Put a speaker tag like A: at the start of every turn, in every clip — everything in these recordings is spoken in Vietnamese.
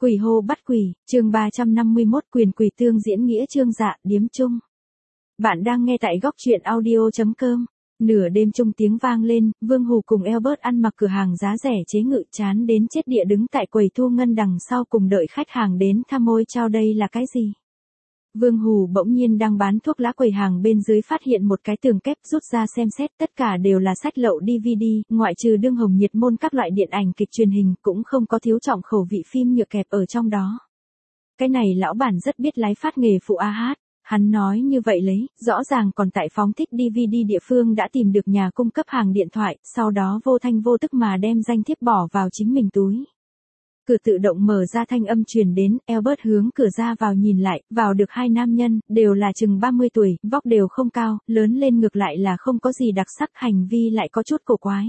A: Quỷ hô bắt quỷ, chương 351 quyền quỷ tương diễn nghĩa chương dạ, điếm chung. Bạn đang nghe tại góc truyện audio.com. Nửa đêm chung tiếng vang lên, Vương Hù cùng Albert ăn mặc cửa hàng giá rẻ chế ngự chán đến chết địa đứng tại quầy thu ngân đằng sau cùng đợi khách hàng đến thăm ôi chao đây là cái gì. Vương Hù bỗng nhiên đang bán thuốc lá quầy hàng bên dưới phát hiện một cái tường kép rút ra xem xét tất cả đều là sách lậu DVD, ngoại trừ đương hồng nhiệt môn các loại điện ảnh kịch truyền hình cũng không có thiếu trọng khẩu vị phim nhựa kẹp ở trong đó. Cái này lão bản rất biết lái phát nghề phụ a hát, hắn nói như vậy lấy, rõ ràng còn tại phóng thích DVD địa phương đã tìm được nhà cung cấp hàng điện thoại, sau đó vô thanh vô tức mà đem danh thiếp bỏ vào chính mình túi. Cửa tự động mở ra thanh âm truyền đến, Albert hướng cửa ra vào nhìn lại, vào được hai nam nhân, đều là chừng 30 tuổi, vóc đều không cao, lớn lên ngược lại là không có gì đặc sắc, hành vi lại có chút cổ quái.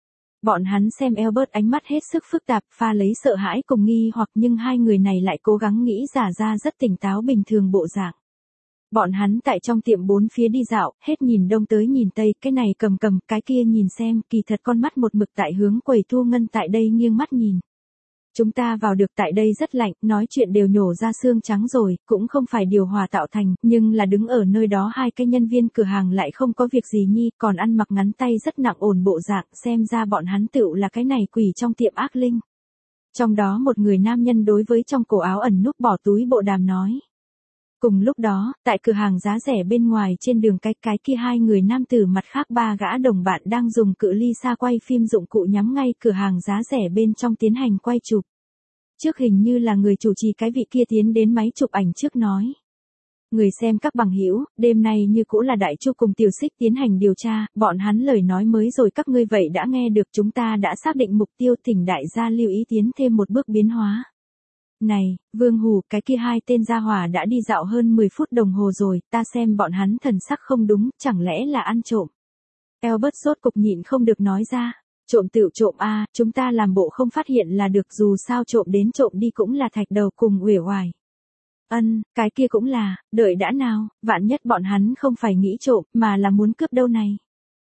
A: Bọn hắn xem Albert ánh mắt hết sức phức tạp, pha lấy sợ hãi cùng nghi hoặc nhưng hai người này lại cố gắng nghĩ giả ra rất tỉnh táo bình thường bộ dạng. Bọn hắn tại trong tiệm bốn phía đi dạo, hết nhìn đông tới nhìn tây, cái này cầm, cái kia nhìn xem, kỳ thật con mắt một mực tại hướng quầy thu ngân tại đây nghiêng mắt nhìn. Chúng ta vào được tại đây rất lạnh, nói chuyện đều nhổ ra xương trắng rồi, cũng không phải điều hòa tạo thành, nhưng là đứng ở nơi đó hai cái nhân viên cửa hàng lại không có việc gì nhi, còn ăn mặc ngắn tay rất nặng ổn bộ dạng, xem ra bọn hắn tựu là cái này quỷ trong tiệm ác linh. Trong đó một người nam nhân đối với trong cổ áo ẩn núp bỏ túi bộ đàm nói. Cùng lúc đó, tại cửa hàng giá rẻ bên ngoài trên đường cái kia hai người nam tử mặt khác ba gã đồng bạn đang dùng cự ly xa quay phim dụng cụ nhắm ngay cửa hàng giá rẻ bên trong tiến hành quay chụp. Trước hình như là người chủ trì cái vị kia tiến đến máy chụp ảnh trước nói. Người xem các bằng hữu, đêm nay như cũ là Đại Chu cùng Tiểu Xích tiến hành điều tra, bọn hắn lời nói mới rồi các ngươi vậy đã nghe được chúng ta đã xác định mục tiêu thỉnh đại gia lưu ý tiến thêm một bước biến hóa. Này, Vương Hù, cái kia hai tên gia hỏa đã đi dạo hơn 10 phút đồng hồ rồi, ta xem bọn hắn thần sắc không đúng, chẳng lẽ là ăn trộm. Albert sốt cục nhịn không được nói ra, trộm tựu trộm a, chúng ta làm bộ không phát hiện là được dù sao trộm đến trộm đi cũng là thạch đầu cùng uể oải. Cái kia cũng là, đợi đã nào, vạn nhất bọn hắn không phải nghĩ trộm mà là muốn cướp đâu này.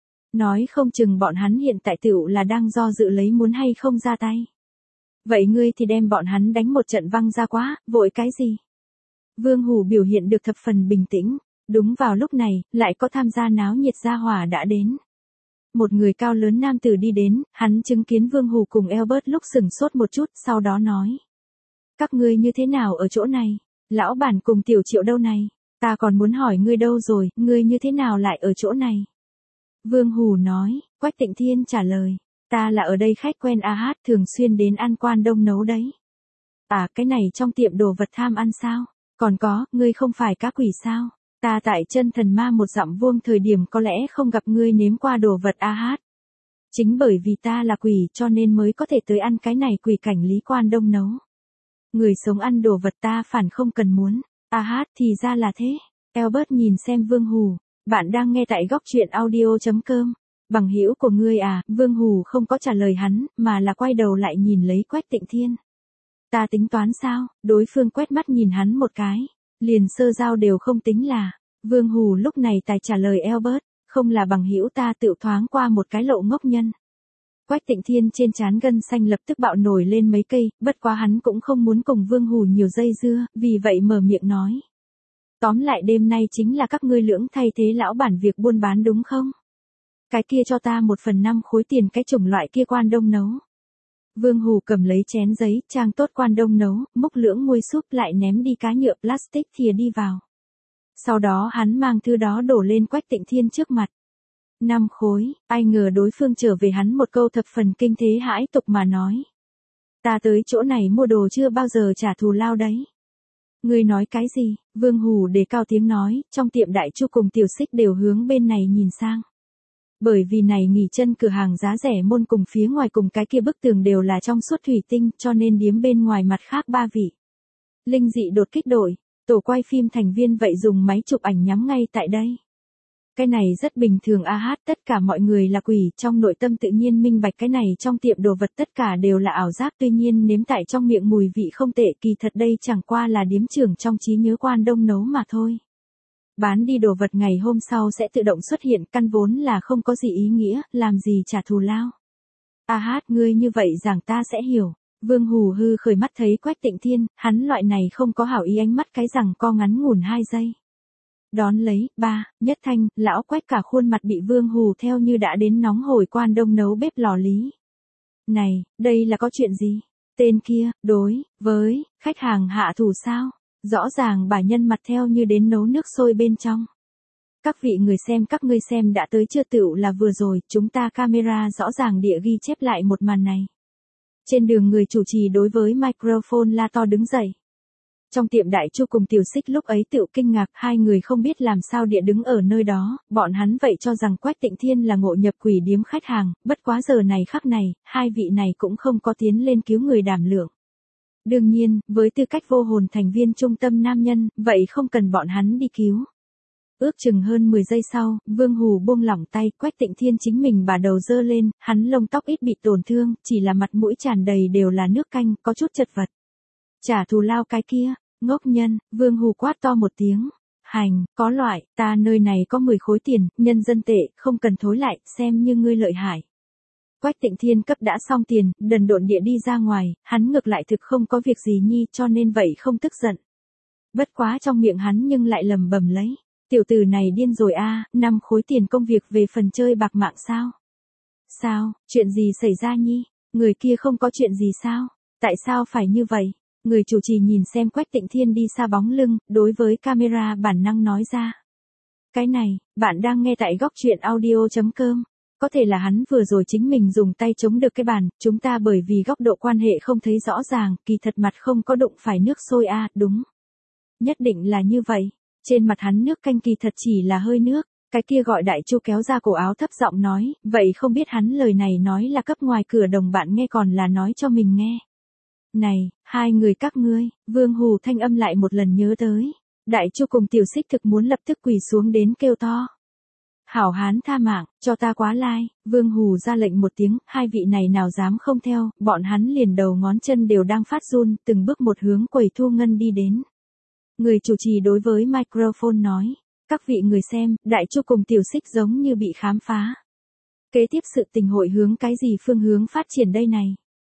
A: Nói không chừng bọn hắn hiện tại tựu là đang do dự lấy muốn hay không ra tay. Vậy ngươi thì đem bọn hắn đánh một trận văng ra quá, vội cái gì? Vương Hù biểu hiện được thập phần bình tĩnh, đúng vào lúc này, lại có tham gia náo nhiệt gia hỏa đã đến. Một người cao lớn nam tử đi đến, hắn chứng kiến Vương Hù cùng Albert lúc sừng sốt một chút, sau đó nói. Các ngươi như thế nào ở chỗ này? Lão bản cùng Tiểu Triệu đâu này? Ta còn muốn hỏi ngươi đâu rồi, ngươi như thế nào lại ở chỗ này? Vương Hù nói, Quách Tịnh Thiên trả lời. Ta là ở đây khách quen a hát thường xuyên đến ăn quan đông nấu đấy. À cái này trong tiệm đồ vật tham ăn sao? Còn có, ngươi không phải cá quỷ sao? Ta tại chân thần ma một dặm vuông thời điểm có lẽ không gặp ngươi nếm qua đồ vật a hát. Chính bởi vì ta là quỷ cho nên mới có thể tới ăn cái này quỷ cảnh lý quan đông nấu. Người sống ăn đồ vật ta phản không cần muốn. A hát thì ra là thế. Albert nhìn xem Vương Hù. Bạn đang nghe tại góc truyện audio.com. Bằng hữu của ngươi à, Vương Hù không có trả lời hắn, mà là quay đầu lại nhìn lấy Quách Tịnh Thiên. Ta tính toán sao, đối phương quét mắt nhìn hắn một cái, liền sơ giao đều không tính là, Vương Hù lúc này tài trả lời Albert, không là bằng hữu ta tự thoáng qua một cái lộ ngốc nhân. Quách Tịnh Thiên trên trán gân xanh lập tức bạo nổi lên mấy cây, bất quá hắn cũng không muốn cùng Vương Hù nhiều dây dưa, vì vậy mở miệng nói. Tóm lại đêm nay chính là các ngươi lưỡng thay thế lão bản việc buôn bán đúng không? Cái kia cho ta 1/5 khối tiền cái chủng loại kia quan đông nấu. Vương Hù cầm lấy chén giấy, trang tốt quan đông nấu, múc lưỡng muôi súp lại ném đi cái nhựa plastic thìa đi vào. Sau đó hắn mang thứ đó đổ lên Quách Tịnh Thiên trước mặt. 5 khối, ai ngờ đối phương trở về hắn một câu thập phần kinh thế hãi tục mà nói. Ta tới chỗ này mua đồ chưa bao giờ trả thù lao đấy. Ngươi nói cái gì? Vương Hù đề cao tiếng nói, trong tiệm Đại Chu cùng Tiểu Xích đều hướng bên này nhìn sang. Bởi vì này nghỉ chân cửa hàng giá rẻ môn cùng phía ngoài cùng cái kia bức tường đều là trong suốt thủy tinh cho nên điếm bên ngoài mặt khác ba vị. Linh dị đột kích đội, tổ quay phim thành viên vậy dùng máy chụp ảnh nhắm ngay tại đây. Cái này rất bình thường a hát tất cả mọi người là quỷ trong nội tâm tự nhiên minh bạch cái này trong tiệm đồ vật tất cả đều là ảo giác tuy nhiên nếm tại trong miệng mùi vị không tệ kỳ thật đây chẳng qua là điếm trưởng trong trí nhớ quan đông nấu mà thôi. Bán đi đồ vật ngày hôm sau sẽ tự động xuất hiện căn vốn là không có gì ý nghĩa, làm gì trả thù lao. A hát ngươi như vậy rằng ta sẽ hiểu. Vương Hù hư khởi mắt thấy Quách Tịnh Thiên, hắn loại này không có hảo ý ánh mắt cái rằng co ngắn ngủn 2 giây. Đón lấy, Nhất Thanh, lão Quách cả khuôn mặt bị Vương Hù theo như đã đến nóng hổi quan đông nấu bếp lò lý. Này, đây là có chuyện gì? Tên kia, đối với khách hàng hạ thủ sao? Rõ ràng bà nhân mặt theo như đến nấu nước sôi bên trong. Các vị người xem, các ngươi xem đã tới chưa, tựu là vừa rồi, chúng ta camera rõ ràng địa ghi chép lại một màn này. Trên đường người chủ trì đối với microphone la to đứng dậy. Trong tiệm Đại Chu cùng Tiểu Xích lúc ấy tựu kinh ngạc, hai người không biết làm sao địa đứng ở nơi đó, bọn hắn vậy cho rằng Quách Tịnh Thiên là ngộ nhập quỷ điếm khách hàng, bất quá giờ này khắc này, hai vị này cũng không có tiến lên cứu người đảm lượng. Đương nhiên, với tư cách vô hồn thành viên trung tâm nam nhân, vậy không cần bọn hắn đi cứu. Ước chừng hơn 10 giây sau, Vương Hù buông lỏng tay, Quách Tịnh Thiên chính mình bà đầu dơ lên, hắn lông tóc ít bị tổn thương, chỉ là mặt mũi tràn đầy đều là nước canh, có chút chật vật. Trả thù lao cái kia, ngốc nhân, Vương Hù quát to một tiếng. Hành, có loại, ta nơi này có 10 khối tiền, nhân dân tệ, không cần thối lại, xem như ngươi lợi hại. Quách Tịnh Thiên cấp đã xong tiền, đần độn địa đi ra ngoài, hắn ngược lại thực không có việc gì nhi cho nên vậy không tức giận. Bất quá trong miệng hắn nhưng lại lầm bầm lấy. Tiểu tử này điên rồi a, 5 khối tiền công việc về phần chơi bạc mạng sao? Sao, chuyện gì xảy ra nhi? Người kia không có chuyện gì sao? Tại sao phải như vậy? Người chủ trì nhìn xem Quách Tịnh Thiên đi xa bóng lưng, đối với camera bản năng nói ra. Cái này, bạn đang nghe tại góc truyện audio.com. Có thể là hắn vừa rồi chính mình dùng tay chống được cái bàn, chúng ta bởi vì góc độ quan hệ không thấy rõ ràng, kỳ thật mặt không có đụng phải nước sôi a, đúng. Nhất định là như vậy. Trên mặt hắn nước canh kỳ thật chỉ là hơi nước, cái kia gọi Đại Chu kéo ra cổ áo thấp giọng nói, vậy không biết hắn lời này nói là cấp ngoài cửa đồng bạn nghe còn là nói cho mình nghe. Này, hai người các ngươi, Vương Hù thanh âm lại một lần nhớ tới. Đại Chu cùng Tiểu Xích thực muốn lập tức quỳ xuống đến kêu to. Hảo hán tha mạng, cho ta quá lai, Vương Hù ra lệnh một tiếng, hai vị này nào dám không theo, bọn hắn liền đầu ngón chân đều đang phát run, từng bước một hướng quầy thu ngân đi đến. Người chủ trì đối với microphone nói, các vị người xem, Đại Chu cùng Tiểu Xích giống như bị khám phá. Kế tiếp sự tình hội hướng cái gì phương hướng phát triển đây này?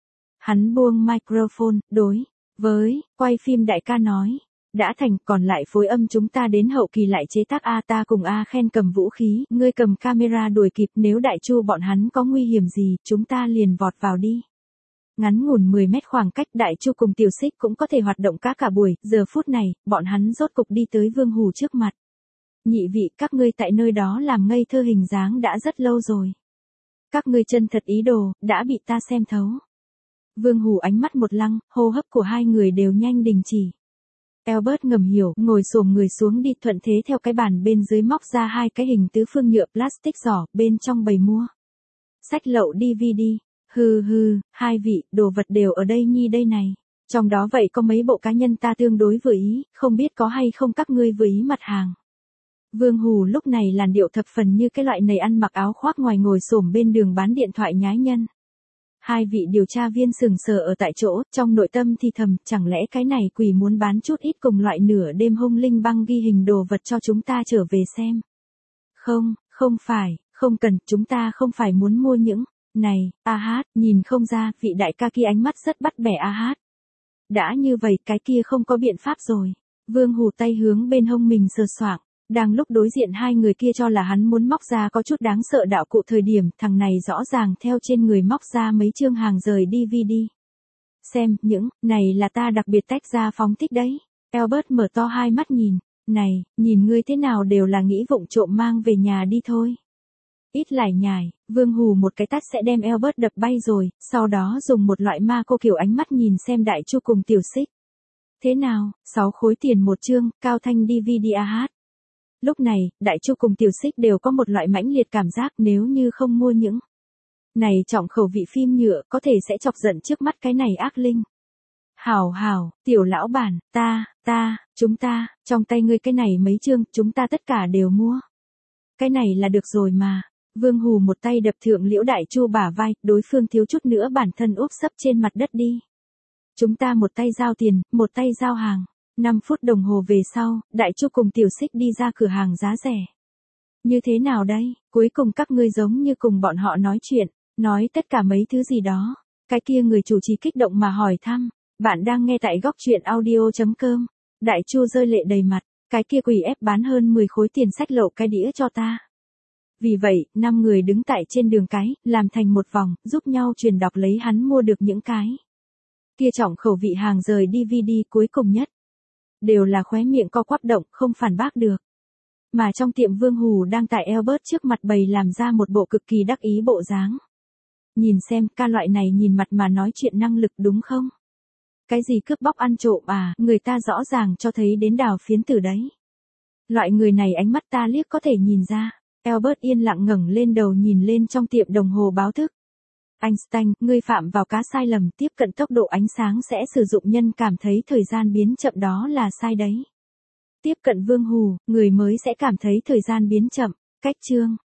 A: Hắn buông microphone, đối với quay phim đại ca nói, đã thành, còn lại phối âm chúng ta đến hậu kỳ lại chế tác A, ta cùng A Khen cầm vũ khí, ngươi cầm camera đuổi kịp, nếu Đại Chu bọn hắn có nguy hiểm gì, chúng ta liền vọt vào đi. Ngắn ngủn 10 mét khoảng cách, Đại Chu cùng Tiểu Xích cũng có thể hoạt động cả buổi, giờ phút này, bọn hắn rốt cục đi tới Vương Hù trước mặt. Nhị vị, các ngươi tại nơi đó làm ngây thơ hình dáng đã rất lâu rồi. Các ngươi chân thật ý đồ, đã bị ta xem thấu. Vương Hù ánh mắt một lăng, hô hấp của hai người đều nhanh đình chỉ. Albert ngầm hiểu, ngồi xổm người xuống đi, thuận thế theo cái bàn bên dưới móc ra 2 cái hình tứ phương nhựa plastic giỏ, bên trong bày mua. Sách lậu DVD. Hừ, hai vị, đồ vật đều ở đây nhi đây này. Trong đó vậy có mấy bộ cá nhân ta tương đối vừa ý, không biết có hay không các ngươi vừa ý mặt hàng. Vương Hù lúc này làn điệu thập phần như cái loại nầy ăn mặc áo khoác ngoài ngồi xổm bên đường bán điện thoại nhái nhân. Hai vị điều tra viên sừng sờ ở tại chỗ, trong nội tâm thì thầm, chẳng lẽ cái này quỷ muốn bán chút ít cùng loại nửa đêm hung linh băng ghi hình đồ vật cho chúng ta trở về xem. Không phải, không cần, chúng ta không phải muốn mua những, này, nhìn không ra, vị đại ca kia ánh mắt rất bắt bẻ Đã như vậy, cái kia không có biện pháp rồi. Vương Hù tay hướng bên hông mình sờ soạng. Đang lúc đối diện hai người kia cho là hắn muốn móc ra có chút đáng sợ đạo cụ thời điểm, thằng này rõ ràng theo trên người móc ra mấy chương hàng rời DVD. Xem, những, này là ta đặc biệt tách ra phóng thích đấy. Albert mở to hai mắt nhìn. Này, nhìn ngươi thế nào đều là nghĩ vụng trộm mang về nhà đi thôi. Ít lải nhải, Vương Hù một cái tát sẽ đem Albert đập bay rồi, sau đó dùng một loại ma cô kiểu ánh mắt nhìn xem Đại Chu cùng Tiểu Xích. Thế nào, 6 khối tiền một chương, cao thanh DVD Lúc này, Đại Chu cùng Tiểu Xích đều có một loại mãnh liệt cảm giác nếu như không mua những này trọng khẩu vị phim nhựa có thể sẽ chọc giận trước mắt cái này ác linh. Hảo, tiểu lão bản, chúng ta, trong tay ngươi cái này mấy chương, chúng ta tất cả đều mua. Cái này là được rồi mà. Vương Hù một tay đập thượng Liễu Đại Chu bả vai, đối phương thiếu chút nữa bản thân úp sấp trên mặt đất đi. Chúng ta một tay giao tiền, một tay giao hàng. 5 phút đồng hồ về sau, Đại Chu cùng Tiểu Xích đi ra cửa hàng giá rẻ. Như thế nào đây, cuối cùng các ngươi giống như cùng bọn họ nói chuyện, nói tất cả mấy thứ gì đó. Cái kia người chủ trì kích động mà hỏi thăm. Bạn đang nghe tại góc truyện audio.com. Đại Chu rơi lệ đầy mặt. Cái kia quỷ ép bán hơn 10 khối tiền sách lậu cái đĩa cho ta. Vì vậy, 5 người đứng tại trên đường cái, làm thành một vòng, giúp nhau truyền đọc lấy hắn mua được những cái kia trọng khẩu vị hàng rời DVD cuối cùng nhất. Đều là khóe miệng co quắp động, không phản bác được. Mà trong tiệm Vương Hù đang tại Albert trước mặt bày làm ra một bộ cực kỳ đắc ý bộ dáng. Nhìn xem, ca loại này nhìn mặt mà nói chuyện năng lực đúng không? Cái gì cướp bóc ăn trộm à, người ta rõ ràng cho thấy đến đào phiến tử đấy. Loại người này ánh mắt ta liếc có thể nhìn ra. Albert yên lặng ngẩng lên đầu nhìn lên trong tiệm đồng hồ báo thức. Einstein, ngươi phạm vào cá sai lầm, tiếp cận tốc độ ánh sáng sẽ sử dụng nhân cảm thấy thời gian biến chậm, đó là sai đấy. Tiếp cận Vương Hù, người mới sẽ cảm thấy thời gian biến chậm. Cách chương